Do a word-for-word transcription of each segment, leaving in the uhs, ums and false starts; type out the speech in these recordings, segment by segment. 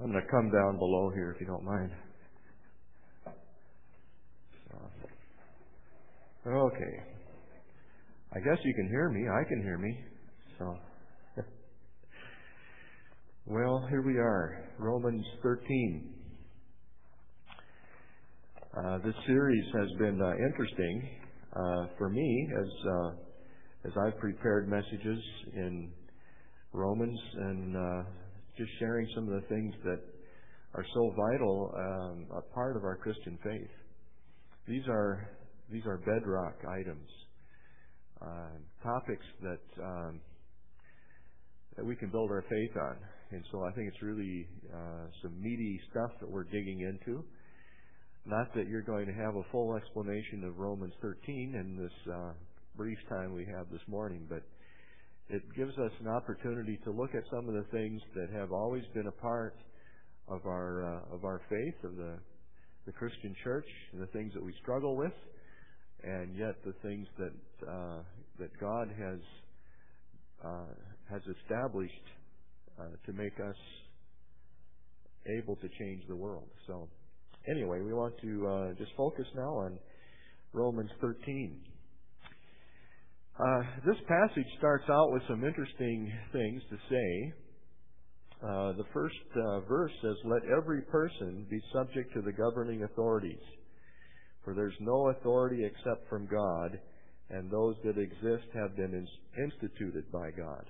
I'm going to come down below here if you don't mind. So, okay. I guess you can hear me. I can hear me. So, well, here we are, Romans thirteen. Uh, this series has been uh, interesting uh, for me as uh, as I've prepared messages in Romans and uh, just sharing some of the things that are so vital, um, a part of our Christian faith. These are these are bedrock items, uh, topics that um, that we can build our faith on, and so I think it's really uh, some meaty stuff that we're digging into. Not that you're going to have a full explanation of Romans thirteen in this uh, brief time we have this morning, but it gives us an opportunity to look at some of the things that have always been a part of our uh, of our faith, of the the Christian church, and the things that we struggle with, and yet the things that uh, that God has uh, has established uh, to make us able to change the world. So, anyway, we want to uh, just focus now on Romans thirteen. Uh, this passage starts out with some interesting things to say. Uh, the first uh, verse says, "Let every person be subject to the governing authorities, for there's no authority except from God, and those that exist have been ins- instituted by God."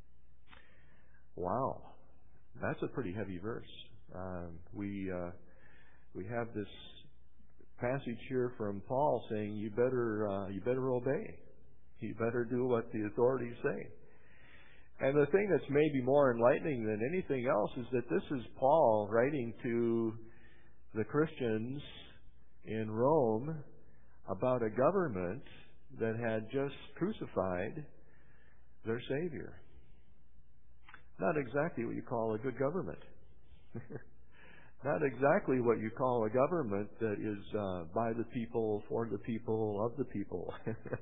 Wow, that's a pretty heavy verse. Um, we uh, we have this passage here from Paul saying, "You better uh, you better obey. You better do what the authorities say." And the thing that's maybe more enlightening than anything else is that this is Paul writing to the Christians in Rome about a government that had just crucified their Savior. Not exactly what you call a good government. Not exactly what you call a government that is uh, by the people, for the people, of the people.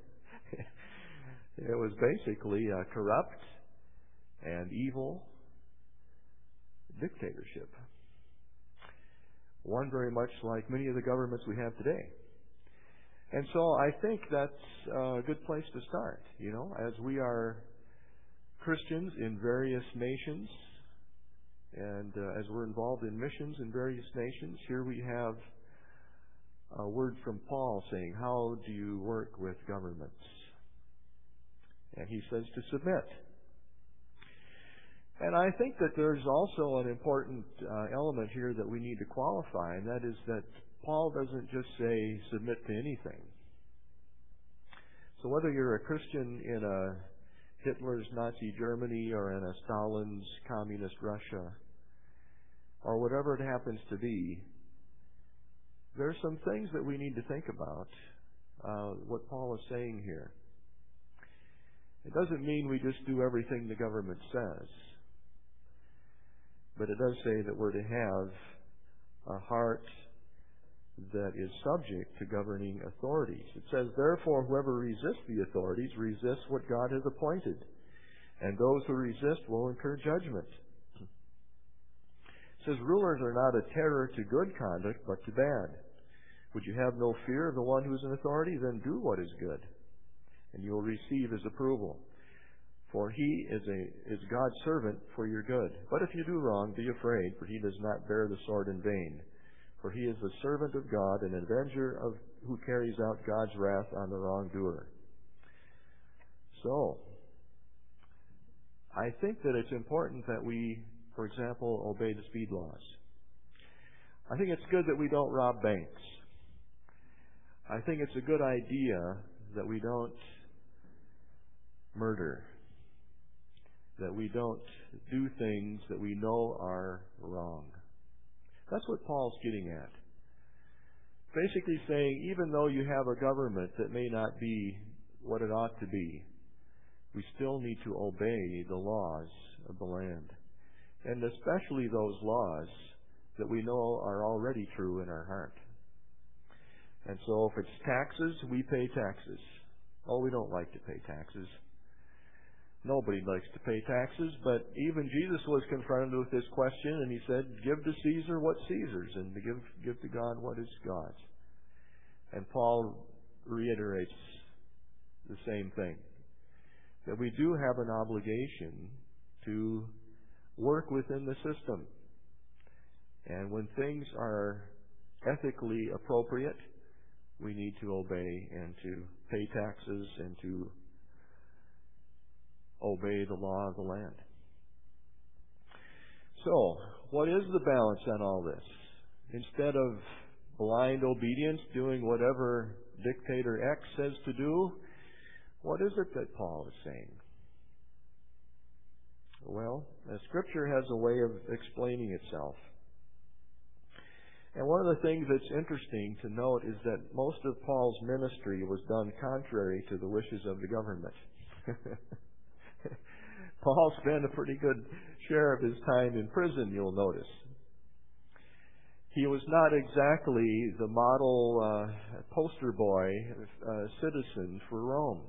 It was basically a corrupt and evil dictatorship. One very much like many of the governments we have today. And so I think that's a good place to start, you know, as we are Christians in various nations, and uh, as we're involved in missions in various nations. Here we have a word from Paul saying, how do you work with governments? And he says to submit. And I think that there's also an important uh, element here that we need to qualify, and that is that Paul doesn't just say submit to anything. So whether you're a Christian in a Hitler's Nazi Germany or in a Stalin's communist Russia, or whatever it happens to be, there are some things that we need to think about, uh, what Paul is saying here. It doesn't mean we just do everything the government says, but it does say that we're to have a heart that is subject to governing authorities. It says, "Therefore, whoever resists the authorities resists what God has appointed, and those who resist will incur judgment." It says, "Rulers are not a terror to good conduct, but to bad. Would you have no fear of the one who is in authority? Then do what is good, and you will receive his approval. For he is a is God's servant for your good. But if you do wrong, be afraid, for he does not bear the sword in vain. For he is the servant of God, an avenger of who carries out God's wrath on the wrongdoer." So, I think that it's important that we, for example, obey the speed laws. I think it's good that we don't rob banks. I think it's a good idea that we don't murder, that we don't do things that we know are wrong. That's what Paul's getting at. Basically saying, even though you have a government that may not be what it ought to be, we still need to obey the laws of the land. And especially those laws that we know are already true in our heart. And so if it's taxes, we pay taxes. Oh, we don't like to pay taxes. Nobody likes to pay taxes, but even Jesus was confronted with this question, and he said, give to Caesar what's Caesar's, and to give, give to God what is God's. And Paul reiterates the same thing, that we do have an obligation to work within the system. And when things are ethically appropriate, we need to obey and to pay taxes and to obey the law of the land. So, what is the balance on all this? Instead of blind obedience, doing whatever dictator X says to do, what is it that Paul is saying? Well, the Scripture has a way of explaining itself. And one of the things that's interesting to note is that most of Paul's ministry was done contrary to the wishes of the government. Paul spent a pretty good share of his time in prison, you'll notice. He was not exactly the model uh, poster boy uh, citizen for Rome.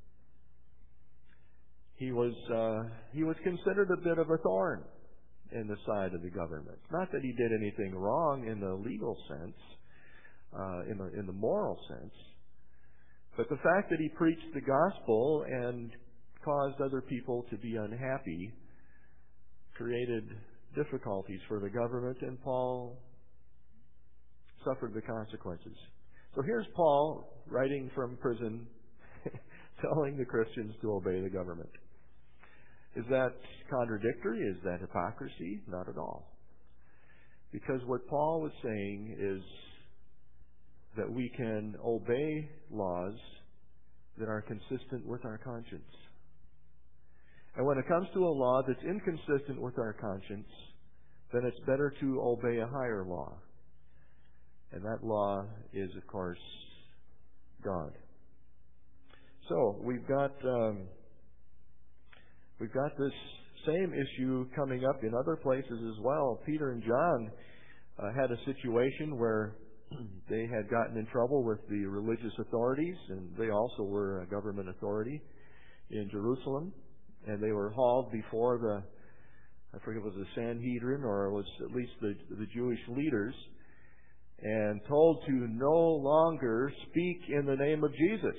He was uh, he was considered a bit of a thorn in the side of the government. Not that he did anything wrong in the legal sense, uh, in the in the moral sense, but the fact that he preached the gospel and caused other people to be unhappy created difficulties for the government, and Paul suffered the consequences. So here's Paul writing from prison, telling the Christians to obey the government. Is that contradictory? Is that hypocrisy? Not at all. Because what Paul was saying is that we can obey laws that are consistent with our conscience. And when it comes to a law that's inconsistent with our conscience, then it's better to obey a higher law. And that law is, of course, God. So we've got um, we've got this same issue coming up in other places as well. Peter and John uh, had a situation where they had gotten in trouble with the religious authorities, and they also were a government authority in Jerusalem, and they were hauled before the, I forget if it was the Sanhedrin or it was at least the the Jewish leaders, and told to no longer speak in the name of Jesus.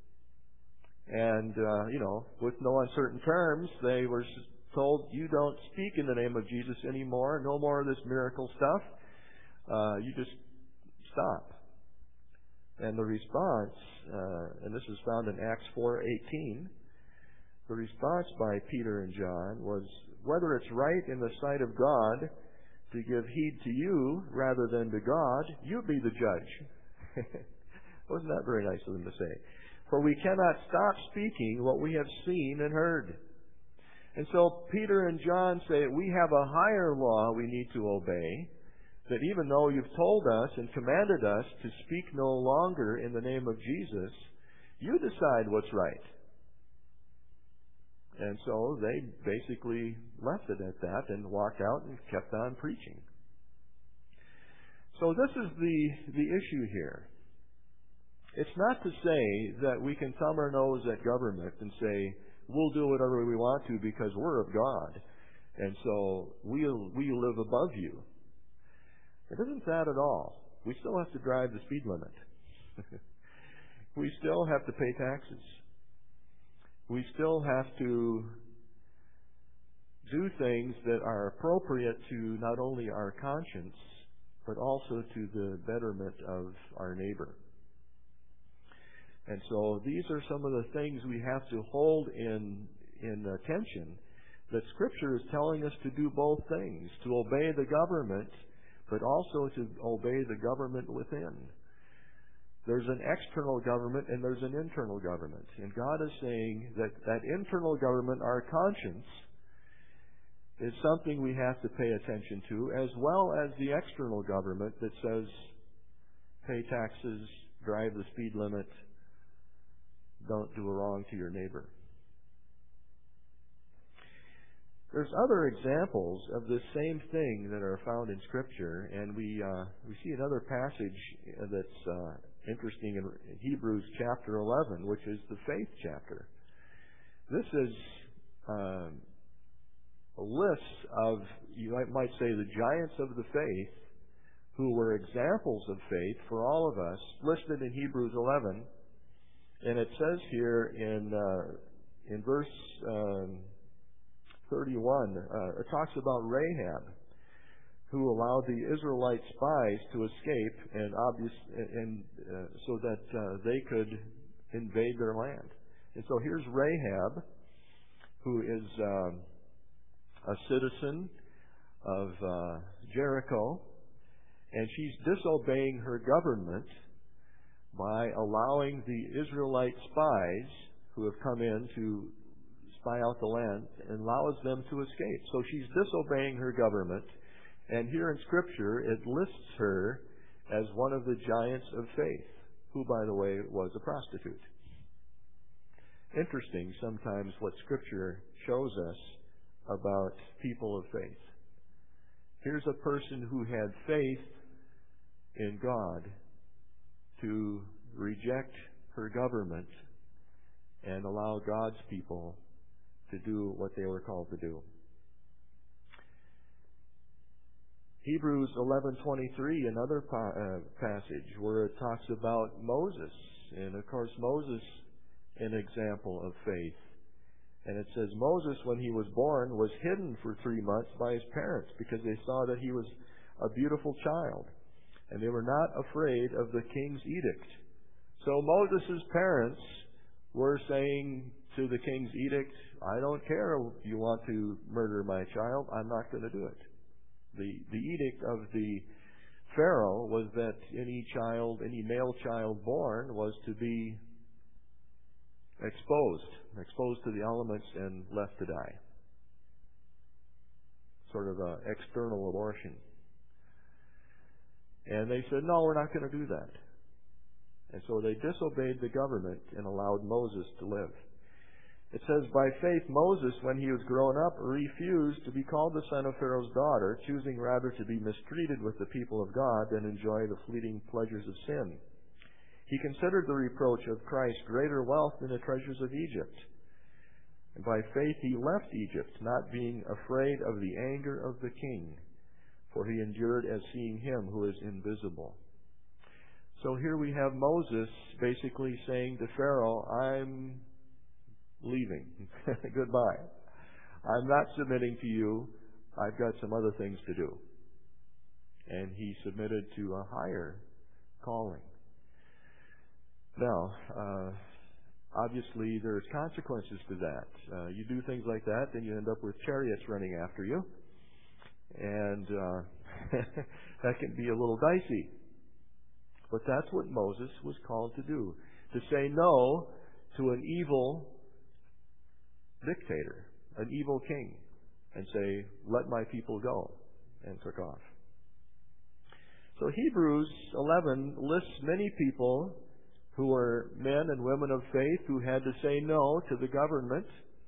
And, uh, you know, with no uncertain terms, they were told, you don't speak in the name of Jesus anymore, no more of this miracle stuff. Uh, you just stop. And the response, uh, and this is found in Acts four eighteen, the response by Peter and John was, whether it's right in the sight of God to give heed to you rather than to God, you be the judge. Wasn't that very nice of them to say? For we cannot stop speaking what we have seen and heard. And so Peter and John say we have a higher law we need to obey, that even though you've told us and commanded us to speak no longer in the name of Jesus, you decide what's right. And so they basically left it at that and walked out and kept on preaching. So this is the, the issue here. It's not to say that we can thumb our nose at government and say, we'll do whatever we want to because we're of God, and so we'll, we live above you. It isn't that at all. We still have to drive the speed limit. We still have to pay taxes. We still have to do things that are appropriate to not only our conscience, but also to the betterment of our neighbor. And so these are some of the things we have to hold in, in attention, that Scripture is telling us to do both things, to obey the government, but also to obey the government within. There's an external government and there's an internal government. And God is saying that that internal government, our conscience, is something we have to pay attention to, as well as the external government that says, pay taxes, drive the speed limit, don't do a wrong to your neighbor. There's other examples of this same thing that are found in Scripture, and we uh, we see another passage that's uh, interesting in Hebrews chapter eleven, which is the faith chapter. This is um, a list of, you might, might say, the giants of the faith who were examples of faith for all of us, listed in Hebrews eleven. And it says here in uh, in verse um, thirty-one, uh, it talks about Rahab, who allowed the Israelite spies to escape, and obvious, and uh, so that uh, they could invade their land. And so here's Rahab, who is um, a citizen of uh, Jericho, and she's disobeying her government by allowing the Israelite spies who have come in to spy out the land, and allows them to escape. So she's disobeying her government, and here in Scripture it lists her as one of the giants of faith, who, by the way, was a prostitute. Interesting sometimes what Scripture shows us about people of faith. Here's a person who had faith in God to reject her government and allow God's people to do what they were called to do. Hebrews eleven twenty-three, another pa- uh, passage where it talks about Moses, and of course Moses, an example of faith. And it says, Moses, when he was born, was hidden for three months by his parents because they saw that he was a beautiful child, and they were not afraid of the king's edict. So Moses' parents were saying to the king's edict, I don't care if you want to murder my child, I'm not going to do it. The, the edict of the Pharaoh was that any child, any male child born was to be exposed, exposed to the elements and left to die. Sort of an external abortion. And they said, no, we're not going to do that. And so they disobeyed the government and allowed Moses to live. It says, by faith Moses, when he was grown up, refused to be called the son of Pharaoh's daughter, choosing rather to be mistreated with the people of God than enjoy the fleeting pleasures of sin. He considered the reproach of Christ greater wealth than the treasures of Egypt. And by faith he left Egypt, not being afraid of the anger of the king, for he endured as seeing him who is invisible. So here we have Moses basically saying to Pharaoh, I'm leaving. Goodbye. I'm not submitting to you. I've got some other things to do. And he submitted to a higher calling. Now, uh, obviously there's consequences to that. Uh, you do things like that, then you end up with chariots running after you. And uh, that can be a little dicey. But that's what Moses was called to do. To say no to an evil dictator, an evil king, and say, let my people go, and took off. So Hebrews eleven lists many people who were men and women of faith who had to say no to the government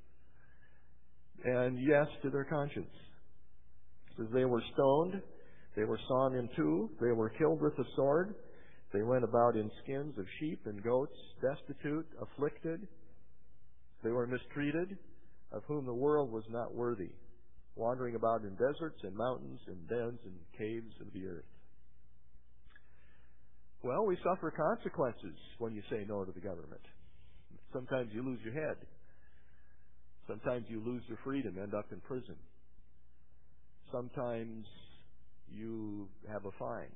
and yes to their conscience. It says they were stoned, they were sawn in two, they were killed with the sword, they went about in skins of sheep and goats, destitute, afflicted. They were mistreated, of whom the world was not worthy, wandering about in deserts and mountains and dens and caves of the earth. Well, we suffer consequences when you say no to the government. Sometimes you lose your head. Sometimes you lose your freedom, end up in prison. Sometimes you have a fine.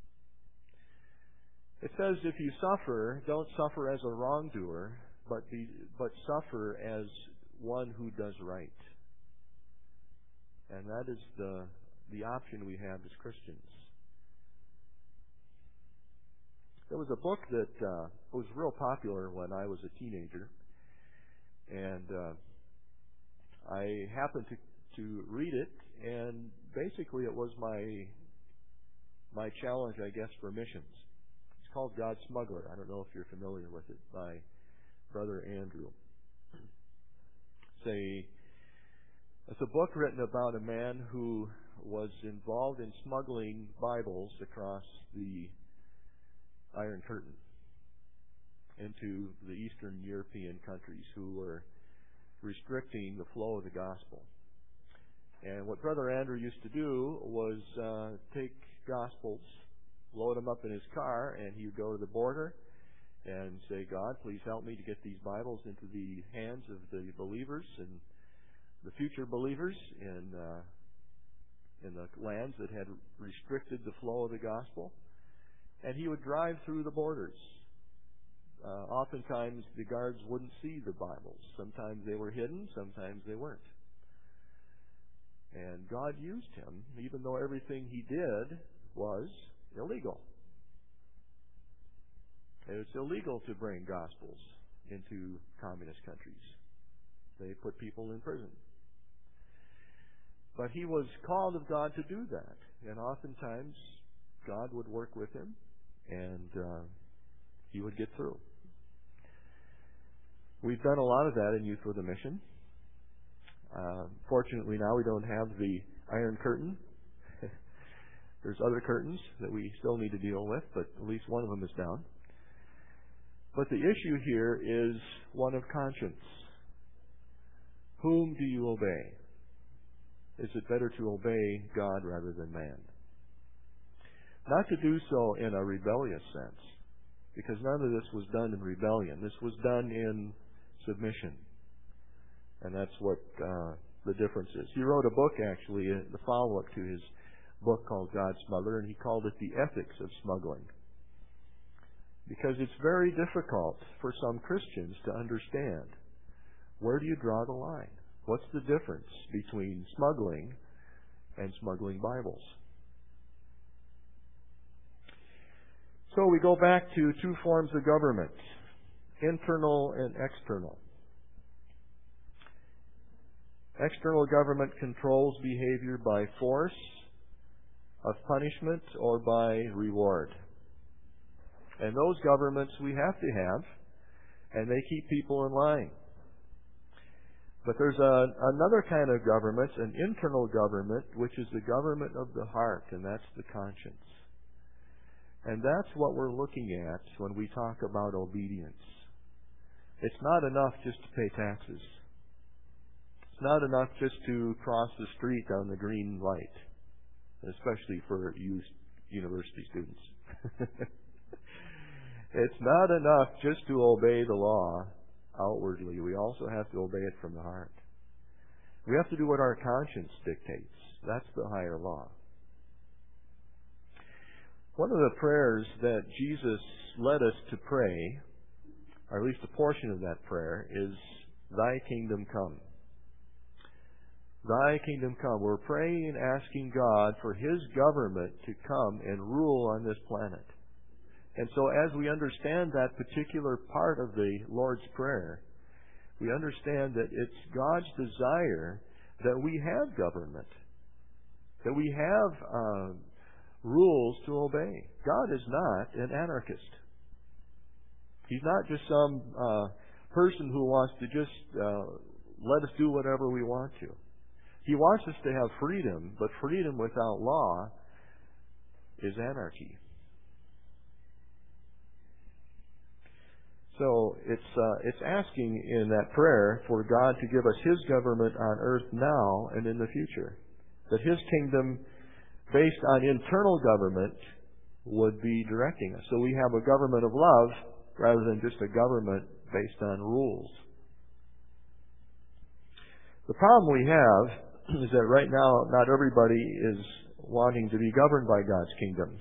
It says if you suffer, don't suffer as a wrongdoer, but be, but suffer as one who does right. And that is the the option we have as Christians. There was a book that uh, was real popular when I was a teenager, and uh, I happened to to read it, and basically it was my my challenge, I guess, for missions. It's called God's Smuggler. I don't know if you're familiar with it, by Brother Andrew. It's a, it's a book written about a man who was involved in smuggling Bibles across the Iron Curtain into the Eastern European countries who were restricting the flow of the gospel. And what Brother Andrew used to do was uh, take gospels, load them up in his car, and he would go to the border and say, God, please help me to get these Bibles into the hands of the believers and the future believers in uh, in the lands that had restricted the flow of the gospel. And he would drive through the borders. Uh, oftentimes the guards wouldn't see the Bibles. Sometimes they were hidden, sometimes they weren't. And God used him, even though everything he did was illegal. It's illegal to bring gospels into communist countries. They put people in prison. But he was called of God to do that. And oftentimes God would work with him, and uh, he would get through. We've done a lot of that in Youth with a Mission. Uh, fortunately now we don't have the Iron Curtain. There's other curtains that we still need to deal with, but at least one of them is down. But the issue here is one of conscience. Whom do you obey? Is it better to obey God rather than man? Not to do so in a rebellious sense, because none of this was done in rebellion. This was done in submission. And that's what uh, the difference is. He wrote a book, actually, the follow-up to his book called God Smuggler, and he called it The Ethics of Smuggling. Because it's very difficult for some Christians to understand, where do you draw the line? What's the difference between smuggling and smuggling Bibles? So we go back to two forms of government, internal and external. External government controls behavior by force of punishment or by reward. And those governments we have to have, and they keep people in line. But there's a, another kind of government, an internal government, which is the government of the heart, and that's the conscience. And that's what we're looking at when we talk about obedience. It's not enough just to pay taxes. It's not enough just to cross the street on the green light, especially for youth university students. It's not enough just to obey the law outwardly. We also have to obey it from the heart. We have to do what our conscience dictates. That's the higher law. One of the prayers that Jesus led us to pray, or at least a portion of that prayer, is, Thy kingdom come. Thy kingdom come. We're praying and asking God for His government to come and rule on this planet. And so as we understand that particular part of the Lord's Prayer, we understand that it's God's desire that we have government, that we have uh, rules to obey. God is not an anarchist. He's not just some uh, person who wants to just uh, let us do whatever we want to. He wants us to have freedom, but freedom without law is anarchy. So it's uh, it's asking in that prayer for God to give us His government on earth now and in the future. That His kingdom, based on internal government, would be directing us. So we have a government of love rather than just a government based on rules. The problem we have is that right now not everybody is wanting to be governed by God's kingdom.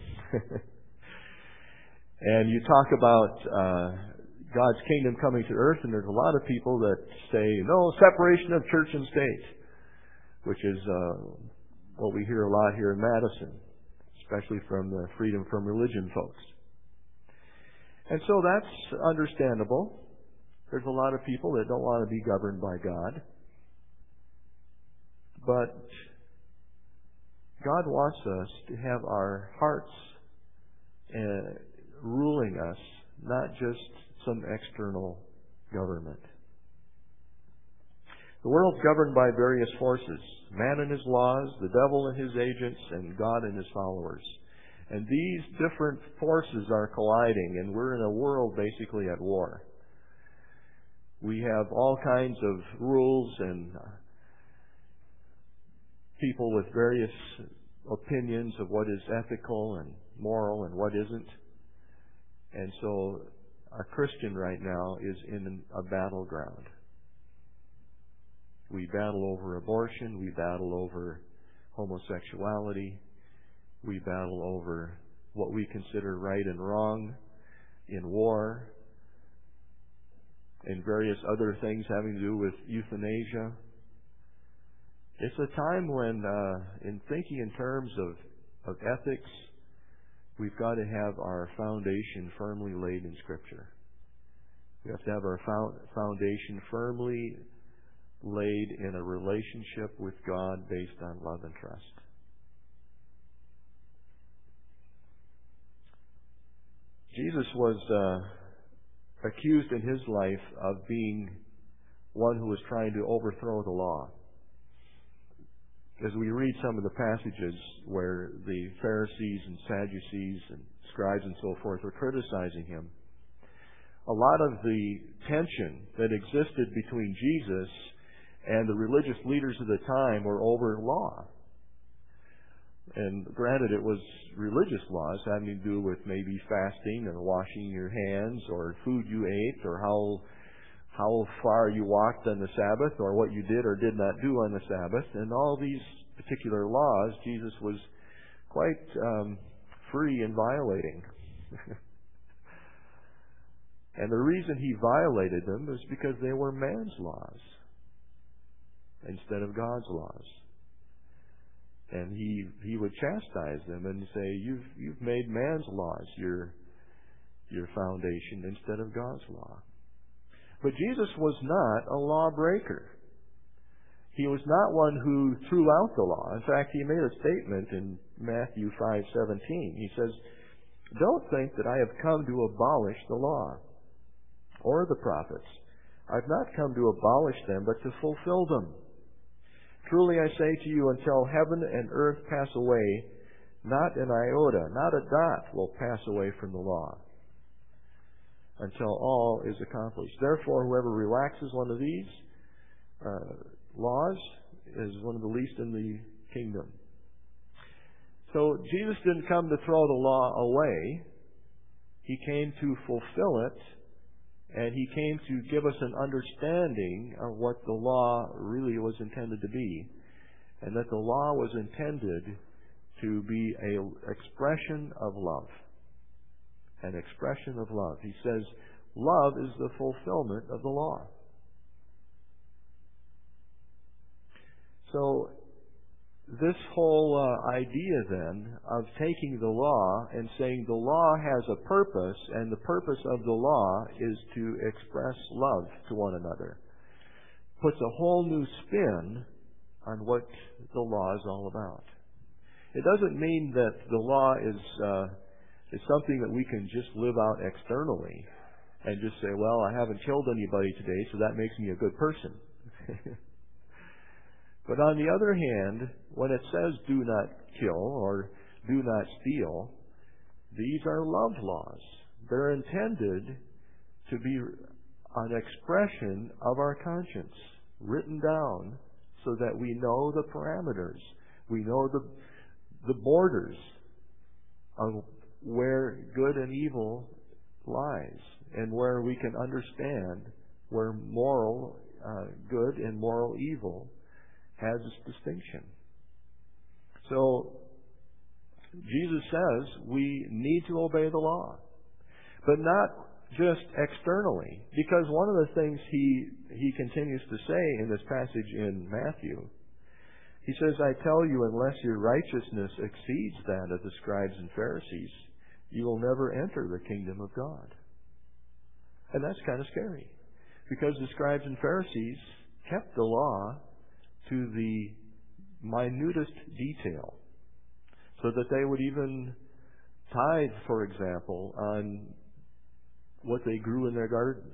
And you talk about uh, God's kingdom coming to earth, and there's a lot of people that say, no, separation of church and state, which is uh, what we hear a lot here in Madison, especially from the freedom from religion folks. And so that's understandable. There's a lot of people that don't want to be governed by God. But God wants us to have our hearts uh, ruling us, not just some external government. The world's governed by various forces. Man and his laws, the devil and his agents, and God and his followers. And these different forces are colliding, and we're in a world basically at war. We have all kinds of rules and uh, people with various opinions of what is ethical and moral and what isn't. And so a Christian right now is in a battleground. We battle over abortion. We battle over homosexuality. We battle over what we consider right and wrong in war, and various other things having to do with euthanasia. It's a time when, uh, in thinking in terms of, of ethics, we've got to have our foundation firmly laid in Scripture. We have to have our foundation firmly laid in a relationship with God based on love and trust. Jesus was uh, accused in his life of being one who was trying to overthrow the law. As we read some of the passages where the Pharisees and Sadducees and scribes and so forth were criticizing him, a lot of the tension that existed between Jesus and the religious leaders of the time were over law. And granted, it was religious laws having to do with maybe fasting and washing your hands, or food you ate, or how how far you walked on the Sabbath, or what you did or did not do on the Sabbath. And all these particular laws, Jesus was quite um, free in violating. And the reason he violated them is because they were man's laws instead of God's laws. And he he would chastise them and say, You've you've made man's laws your your foundation instead of God's law. But Jesus was not a lawbreaker. He was not one who threw out the law. In fact, he made a statement in Matthew five seventeen. He says, Don't think that I have come to abolish the law or the prophets. I've not come to abolish them, but to fulfill them. Truly I say to you, until heaven and earth pass away, not an iota, not a dot will pass away from the law, until all is accomplished. Therefore, whoever relaxes one of these uh, laws is one of the least in the kingdom. So Jesus didn't come to throw the law away. He came to fulfill it. And he came to give us an understanding of what the law really was intended to be. And that the law was intended to be an expression of love. An expression of love. He says, love is the fulfillment of the law. So, this whole uh, idea then of taking the law and saying the law has a purpose, and the purpose of the law is to express love to one another, puts a whole new spin on what the law is all about. It doesn't mean that the law is uh, is something that we can just live out externally and just say, well, I haven't killed anybody today, so that makes me a good person. But on the other hand, when it says do not kill or do not steal, these are love laws. They're intended to be an expression of our conscience, written down so that we know the parameters. We know the, the borders of where good and evil lies, and where we can understand where moral uh, good and moral evil has its distinction. So, Jesus says we need to obey the law, but not just externally, because one of the things he he continues to say in this passage in Matthew, he says, I tell you, unless your righteousness exceeds that of the scribes and Pharisees, you will never enter the kingdom of God. And that's kind of scary, because the scribes and Pharisees kept the law to the minutest detail, so that they would even tithe, for example, on what they grew in their gardens.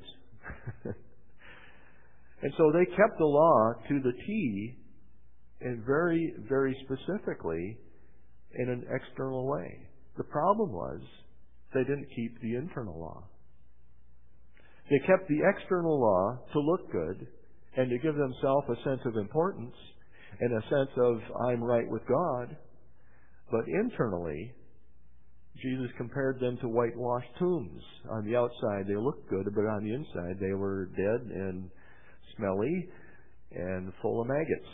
And so they kept the law to the T, and very, very specifically in an external way. The problem was they didn't keep the internal law. They kept the external law to look good and to give themselves a sense of importance and a sense of, I'm right with God. But internally, Jesus compared them to whitewashed tombs. On the outside, they looked good, but on the inside, they were dead and smelly and full of maggots.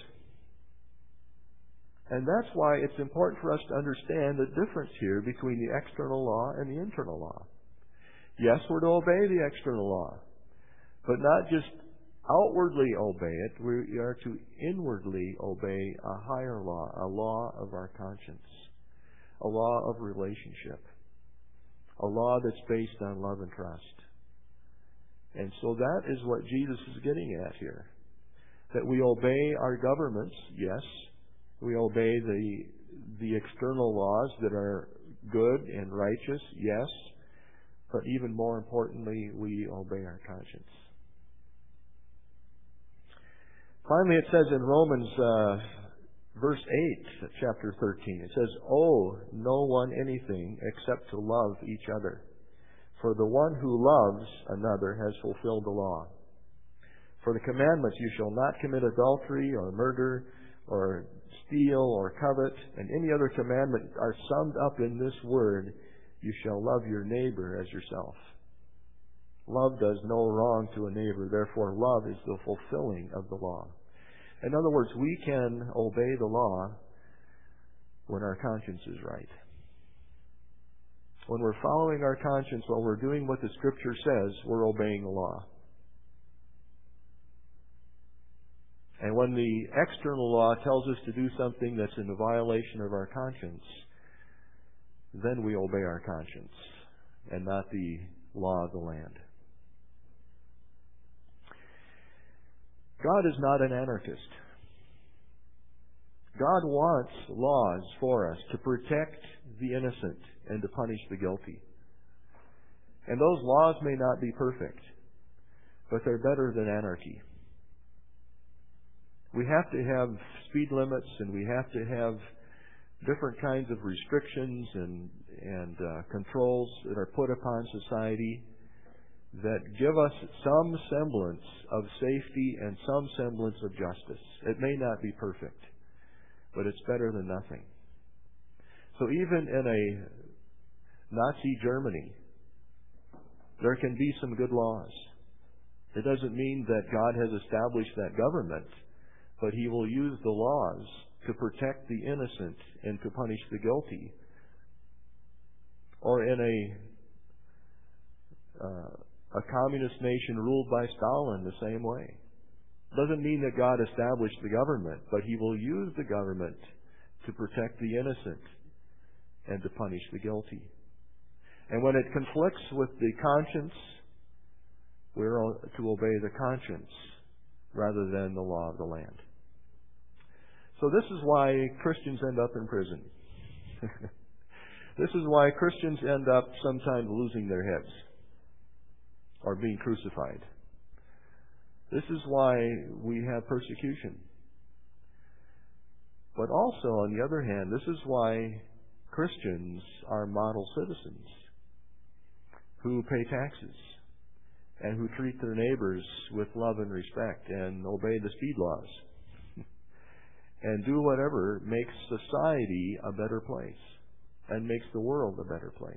And that's why it's important for us to understand the difference here between the external law and the internal law. Yes, we're to obey the external law, but not just outwardly obey it. We are to inwardly obey a higher law, a law of our conscience, a law of relationship, a law that's based on love and trust. And so that is what Jesus is getting at here. That we obey our governments, yes. We obey the the external laws that are good and righteous, yes. But even more importantly, we obey our conscience. Finally, it says in Romans uh, verse eight, chapter thirteen, it says, "Owe no one anything except to love each other. For the one who loves another has fulfilled the law. For the commandments, you shall not commit adultery or murder or steal or covet, and any other commandment are summed up in this word, you shall love your neighbor as yourself. Love does no wrong to a neighbor, therefore love is the fulfilling of the law." In other words, we can obey the law when our conscience is right. When we're following our conscience, when we're doing what the Scripture says, we're obeying the law. And when the external law tells us to do something that's in violation of our conscience, then we obey our conscience and not the law of the land. God is not an anarchist. God wants laws for us to protect the innocent and to punish the guilty. And those laws may not be perfect, but they're better than anarchy. We have to have speed limits, and we have to have different kinds of restrictions and, and uh, controls that are put upon society that give us some semblance of safety and some semblance of justice. It may not be perfect, but it's better than nothing. So even in a Nazi Germany, there can be some good laws. It doesn't mean that God has established that government, but He will use the laws to protect the innocent and to punish the guilty. Or in a uh, a communist nation ruled by Stalin the same way. Doesn't mean that God established the government, but He will use the government to protect the innocent and to punish the guilty. And when it conflicts with the conscience, we're to obey the conscience rather than the law of the land. So this is why Christians end up in prison. This is why Christians end up sometimes losing their heads or being crucified. This is why we have persecution. But also, on the other hand, this is why Christians are model citizens who pay taxes and who treat their neighbors with love and respect and obey the speed laws and do whatever makes society a better place and makes the world a better place.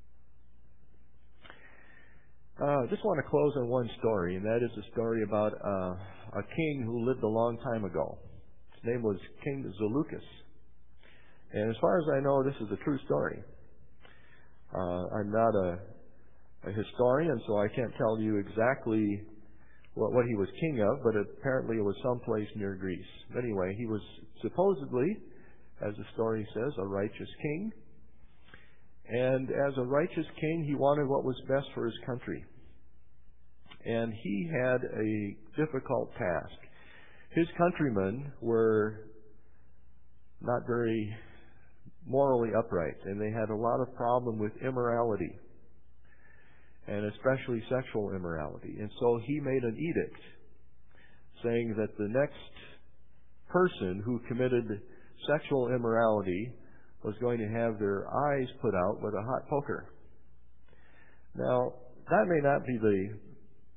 I uh, just want to close on one story, and that is a story about uh, a king who lived a long time ago. His name was King Seleucus. And as far as I know, this is a true story. Uh, I'm not a, a historian, so I can't tell you exactly what, what he was king of, but apparently it was someplace near Greece. Anyway, he was supposedly, as the story says, a righteous king. And as a righteous king, he wanted what was best for his country. And he had a difficult task. His countrymen were not very morally upright, and they had a lot of problem with immorality, and especially sexual immorality. And so he made an edict saying that the next person who committed sexual immorality was going to have their eyes put out with a hot poker. Now, that may not be the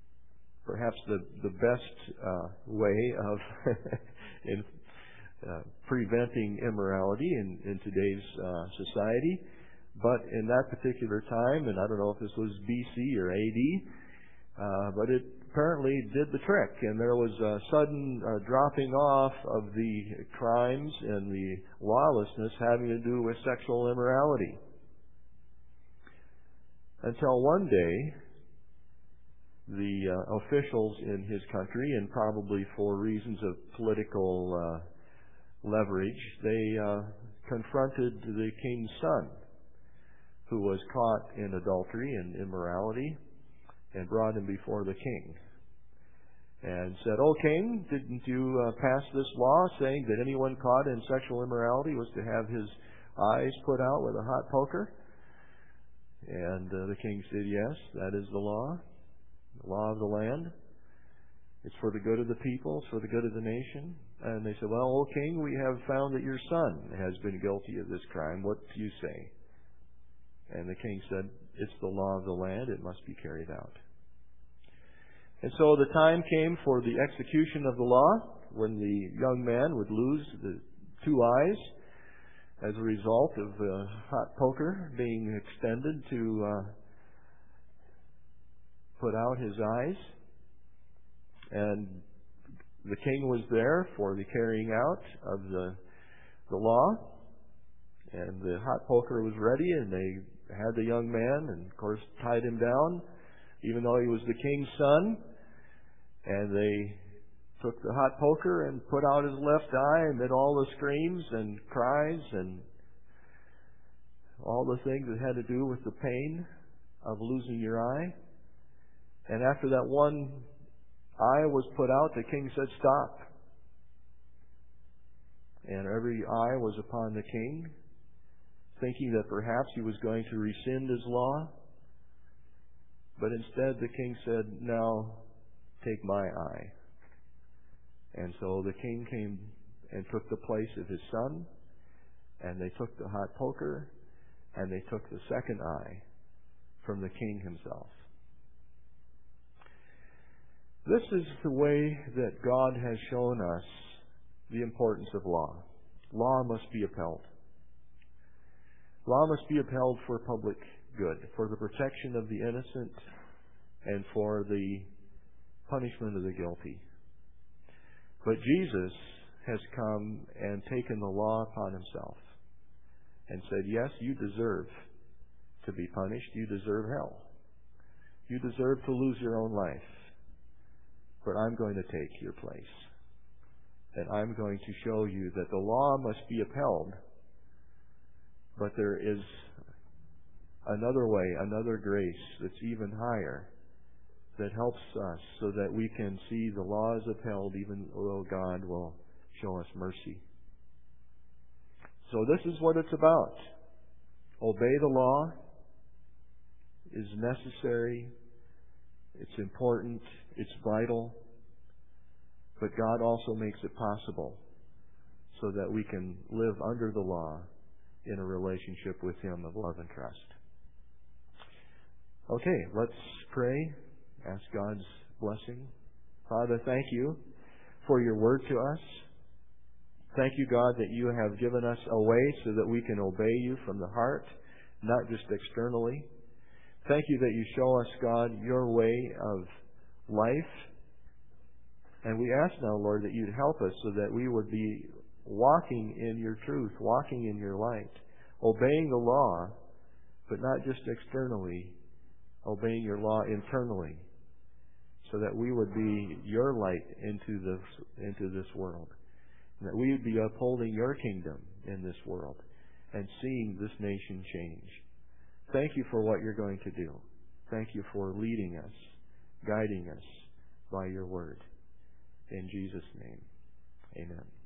perhaps the, the best uh, way of in, uh, preventing immorality in, in today's uh, society. But in that particular time, and I don't know if this was B C or A D, uh, but it apparently did the trick, and there was a sudden uh, dropping off of the crimes and the lawlessness having to do with sexual immorality. Until one day, the uh, officials in his country, and probably for reasons of political uh, leverage, they uh, confronted the king's son, who was caught in adultery and immorality, and brought him before the king. And said, "O king, didn't you uh, pass this law saying that anyone caught in sexual immorality was to have his eyes put out with a hot poker?" And uh, the king said, "Yes, that is the law, the law of the land. It's for the good of the people, it's for the good of the nation." And they said, "Well, O king, we have found that your son has been guilty of this crime. What do you say?" And the king said, "It's the law of the land, it must be carried out." And so the time came for the execution of the law, when the young man would lose the two eyes as a result of the hot poker being extended to uh, put out his eyes. And the king was there for the carrying out of the, the law. And the hot poker was ready, and they had the young man, and of course tied him down, even though he was the king's son. And they took the hot poker and put out his left eye amid all the screams and cries and all the things that had to do with the pain of losing your eye. And after that one eye was put out, the king said, "Stop." And every eye was upon the king, thinking that perhaps he was going to rescind his law. But instead the king said, "Now take my eye." And so the king came and took the place of his son, and they took the hot poker, and they took the second eye from the king himself. This is the way that God has shown us the importance of law. Law must be upheld. Law must be upheld for public good, for the protection of the innocent, and for the punishment of the guilty. But Jesus has come and taken the law upon himself and said, "Yes, you deserve to be punished. You deserve hell. You deserve to lose your own life. But I'm going to take your place. And I'm going to show you that the law must be upheld, but there is another way, another grace that's even higher, that helps us so that we can see the law is upheld even though God will show us mercy." So this is what it's about. Obey the law is necessary, it's important, it's vital, but God also makes it possible so that we can live under the law in a relationship with Him of love and trust. Okay, let's pray. Ask God's blessing. Father, thank you for your word to us. Thank you, God, that you have given us a way so that we can obey you from the heart, not just externally. Thank you that you show us, God, your way of life. And we ask now, Lord, that you'd help us so that we would be walking in your truth, walking in your light, obeying the law, but not just externally, obeying your law internally, so that we would be your light into this, into this world. And that we would be upholding your kingdom in this world and seeing this nation change. Thank you for what you're going to do. Thank you for leading us, guiding us by your word. In Jesus' name, amen.